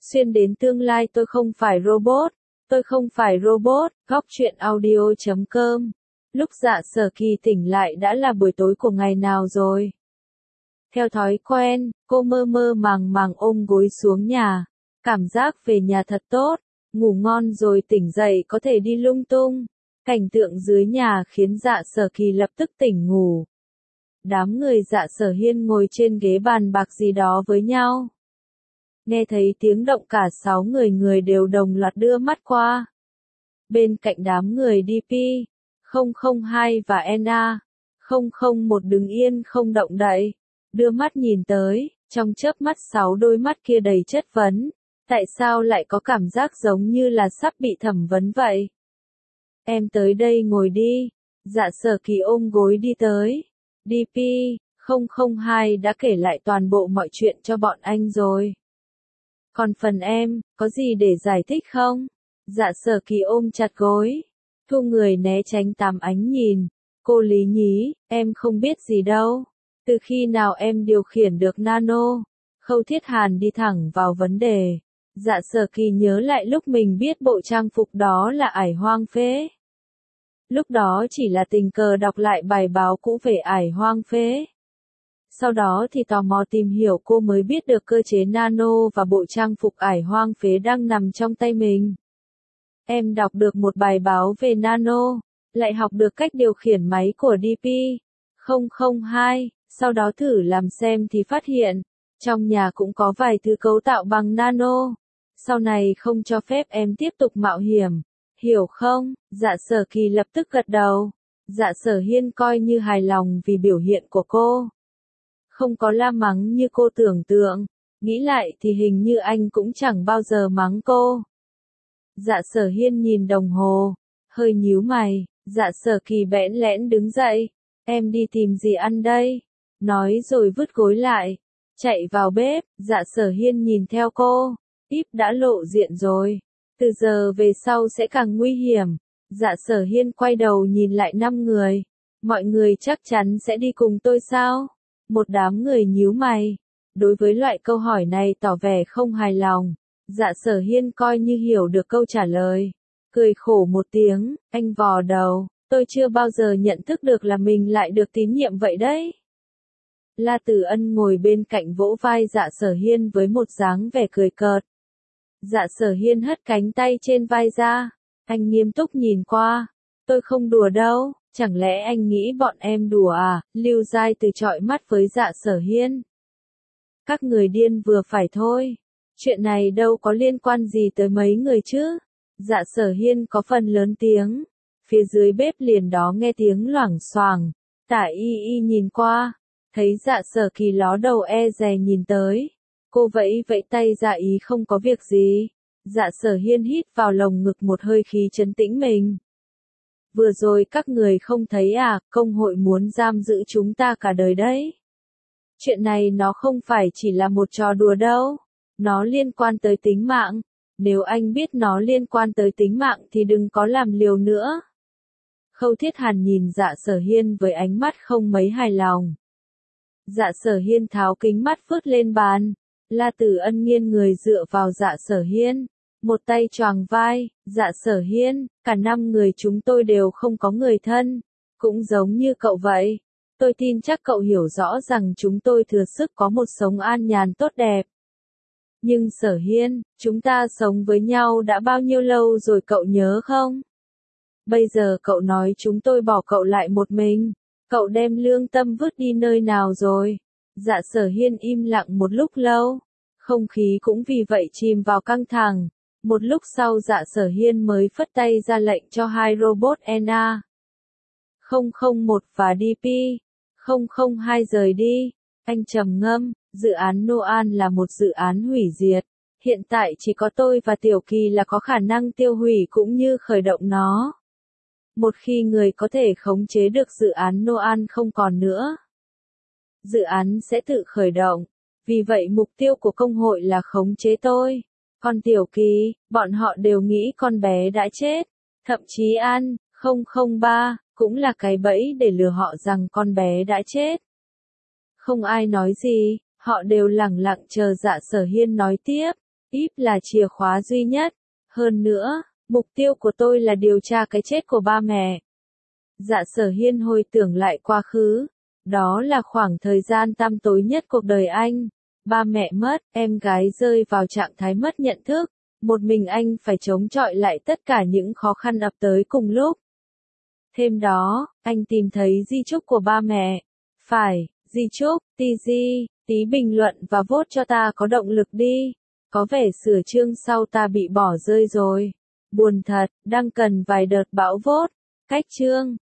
Xuyên đến tương lai tôi không phải robot. Tôi không phải robot. Góc truyện audio.com. Lúc Dạ Sở Kỳ tỉnh lại đã là buổi tối của ngày nào rồi. Theo thói quen, cô mơ mơ màng màng ôm gối xuống nhà. Cảm giác về nhà thật tốt. Ngủ ngon rồi tỉnh dậy có thể đi lung tung. Cảnh tượng dưới nhà khiến Dạ Sở Kỳ lập tức tỉnh ngủ. Đám người Dạ Sở Hiên ngồi trên ghế bàn bạc gì đó với nhau. Nghe thấy tiếng động cả 6 người đều đồng loạt đưa mắt qua. Bên cạnh đám người DP, 002 và NA, 001 đứng yên không động đậy. Đưa mắt nhìn tới, trong chớp mắt 6 đôi mắt kia đầy chất vấn. Tại sao lại có cảm giác giống như là sắp bị thẩm vấn vậy? Em tới đây ngồi đi. Dạ Sở Kỳ ôm gối đi tới. DP, 002 đã kể lại toàn bộ mọi chuyện cho bọn anh rồi. Còn phần em, có gì để giải thích không? Dạ Sở Kỳ ôm chặt gối. Thu người né tránh 8 ánh nhìn. Cô Lý nhí, em không biết gì đâu. Từ khi nào em điều khiển được nano? Khâu Thiết Hàn đi thẳng vào vấn đề. Dạ Sở Kỳ nhớ lại lúc mình biết bộ trang phục đó là Ải Hoang Phế. Lúc đó chỉ là tình cờ đọc lại bài báo cũ về Ải Hoang Phế. Sau đó thì tò mò tìm hiểu cô mới biết được cơ chế nano và bộ trang phục Ải Hoang Phế đang nằm trong tay mình. Em đọc được một bài báo về nano, lại học được cách điều khiển máy của DP 002, sau đó thử làm xem thì phát hiện, trong nhà cũng có vài thứ cấu tạo bằng nano. Sau này không cho phép em tiếp tục mạo hiểm, hiểu không? Dạ Sở Kỳ lập tức gật đầu. Dạ Sở Hiên coi như hài lòng vì biểu hiện của cô. Không có la mắng như cô tưởng tượng, nghĩ lại thì hình như anh cũng chẳng bao giờ mắng cô. Dạ Sở Hiên nhìn đồng hồ, hơi nhíu mày. Dạ Sở Kỳ bẽn lẽn đứng dậy. Em đi tìm gì ăn đây? Nói rồi vứt gối lại, chạy vào bếp. Dạ Sở Hiên nhìn theo cô. Íp đã lộ diện rồi. Từ giờ về sau sẽ càng nguy hiểm. Dạ Sở Hiên quay đầu nhìn lại 5 người. Mọi người chắc chắn sẽ đi cùng tôi sao? Một đám người nhíu mày. Đối với loại câu hỏi này tỏ vẻ không hài lòng. Dạ Sở Hiên coi như hiểu được câu trả lời. Cười khổ một tiếng, anh vò đầu. Tôi chưa bao giờ nhận thức được là mình lại được tín nhiệm vậy đấy. La Tử Ân ngồi bên cạnh vỗ vai Dạ Sở Hiên với một dáng vẻ cười cợt. Dạ Sở Hiên hất cánh tay trên vai ra. Anh nghiêm túc nhìn qua. Tôi không đùa đâu, chẳng lẽ anh nghĩ bọn em đùa à? Lưu Giai từ chọi mắt với Dạ Sở Hiên. Các người điên vừa phải thôi. Chuyện này đâu có liên quan gì tới mấy người chứ. Dạ Sở Hiên có phần lớn tiếng. Phía dưới bếp liền đó nghe tiếng loảng xoảng. Tả Y Y nhìn qua. Thấy Dạ Sở Kỳ ló đầu e dè nhìn tới. Cô vẫy vẫy tay ra ý không có việc gì. Dạ Sở Hiên hít vào lồng ngực một hơi khí trấn tĩnh mình. Vừa rồi các người không thấy à, công hội muốn giam giữ chúng ta cả đời đấy. Chuyện này nó không phải chỉ là một trò đùa đâu. Nó liên quan tới tính mạng. Nếu anh biết nó liên quan tới tính mạng thì đừng có làm liều nữa. Khâu Thiết Hàn nhìn Dạ Sở Hiên với ánh mắt không mấy hài lòng. Dạ Sở Hiên tháo kính mắt vứt lên bàn. La Tử Ân nghiêng người dựa vào Dạ Sở Hiên. Một tay choàng vai. Dạ Sở Hiên, cả 5 người chúng tôi đều không có người thân. Cũng giống như cậu vậy. Tôi tin chắc cậu hiểu rõ rằng chúng tôi thừa sức có một sống an nhàn tốt đẹp. Nhưng Sở Hiên, chúng ta sống với nhau đã bao nhiêu lâu rồi cậu nhớ không? Bây giờ cậu nói chúng tôi bỏ cậu lại một mình. Cậu đem lương tâm vứt đi nơi nào rồi? Dạ Sở Hiên im lặng một lúc lâu. Không khí cũng vì vậy chìm vào căng thẳng. Một lúc sau Dạ Sở Hiên mới phất tay ra lệnh cho 2 robot NA 001 và DP 002 rời đi. Anh trầm ngâm, dự án Noan là một dự án hủy diệt. Hiện tại chỉ có tôi và Tiểu Kỳ là có khả năng tiêu hủy cũng như khởi động nó. Một khi người có thể khống chế được dự án Noan không còn nữa, dự án sẽ tự khởi động. Vì vậy mục tiêu của công hội là khống chế tôi. Còn Tiểu Kỳ, bọn họ đều nghĩ con bé đã chết. Thậm chí An 003 cũng là cái bẫy để lừa họ rằng con bé đã chết. Không ai nói gì, họ đều lẳng lặng chờ Dạ Sở Hiên nói tiếp. Íp là chìa khóa duy nhất. Hơn nữa, mục tiêu của tôi là điều tra cái chết của ba mẹ. Dạ Sở Hiên hồi tưởng lại quá khứ. Đó là khoảng thời gian tăm tối nhất cuộc đời anh. Ba mẹ mất, em gái rơi vào trạng thái mất nhận thức. Một mình anh phải chống chọi lại tất cả những khó khăn ập tới cùng lúc. Thêm đó, anh tìm thấy di chúc của ba mẹ. Phải, di chúc, TG, tí bình luận và vote cho ta có động lực đi. Có vẻ sửa chương sau ta bị bỏ rơi rồi. Buồn thật, đang cần vài đợt bão vote. Cách chương.